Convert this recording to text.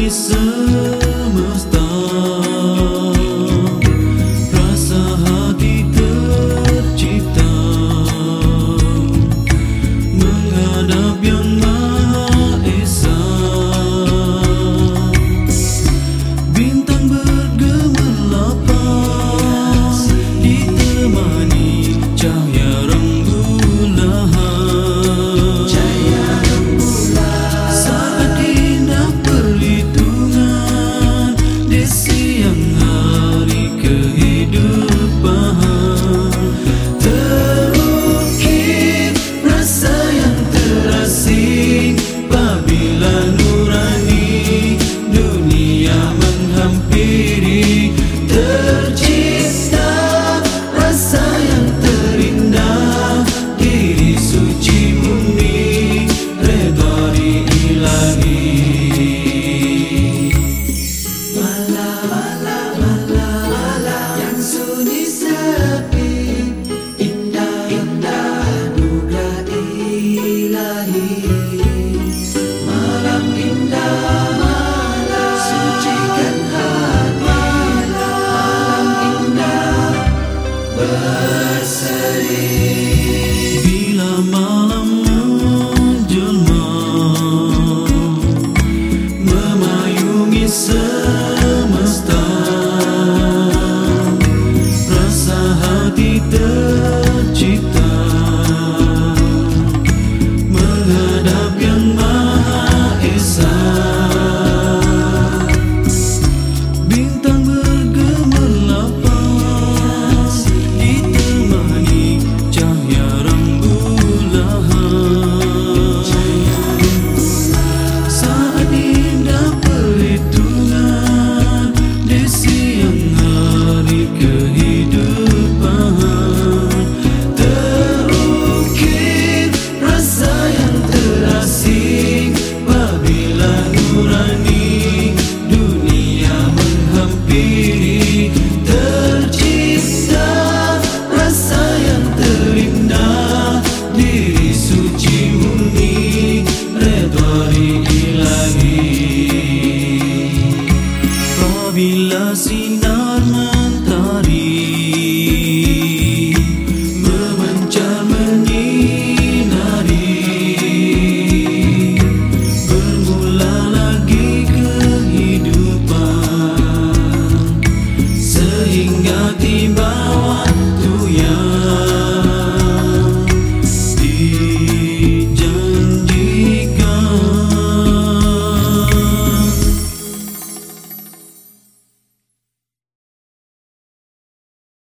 semesta, rasa hati tercipta menghadap Yang Maha Esa. Bintang bergemerlapan ditemani cahaya rembulan. Saat indah perhitungan di siang hari kehidupan, terukir rasa yang terasing apabila nurani dunia menghampiri. Tercipta rasa yang terindah, diri suci murni, redha ilahi. Malam yang sunyi sepi, indah anugerah ilahi. Malam indah, sucikan hati. Malam indah berseri. Bila malam menjelma memayungi semesta, rasa hati tercipta menghadap Yang Maha Esa. Bintang bergemerlapan ditemani cahaya rembulan. Saat indah perhitungan di siang hari kehidupan, terukir rasa yang terasing apabila nurani dunia menghampiri. Tercipta rasa yang terindah, diri suci murni, redha ilahi. Apabila sinar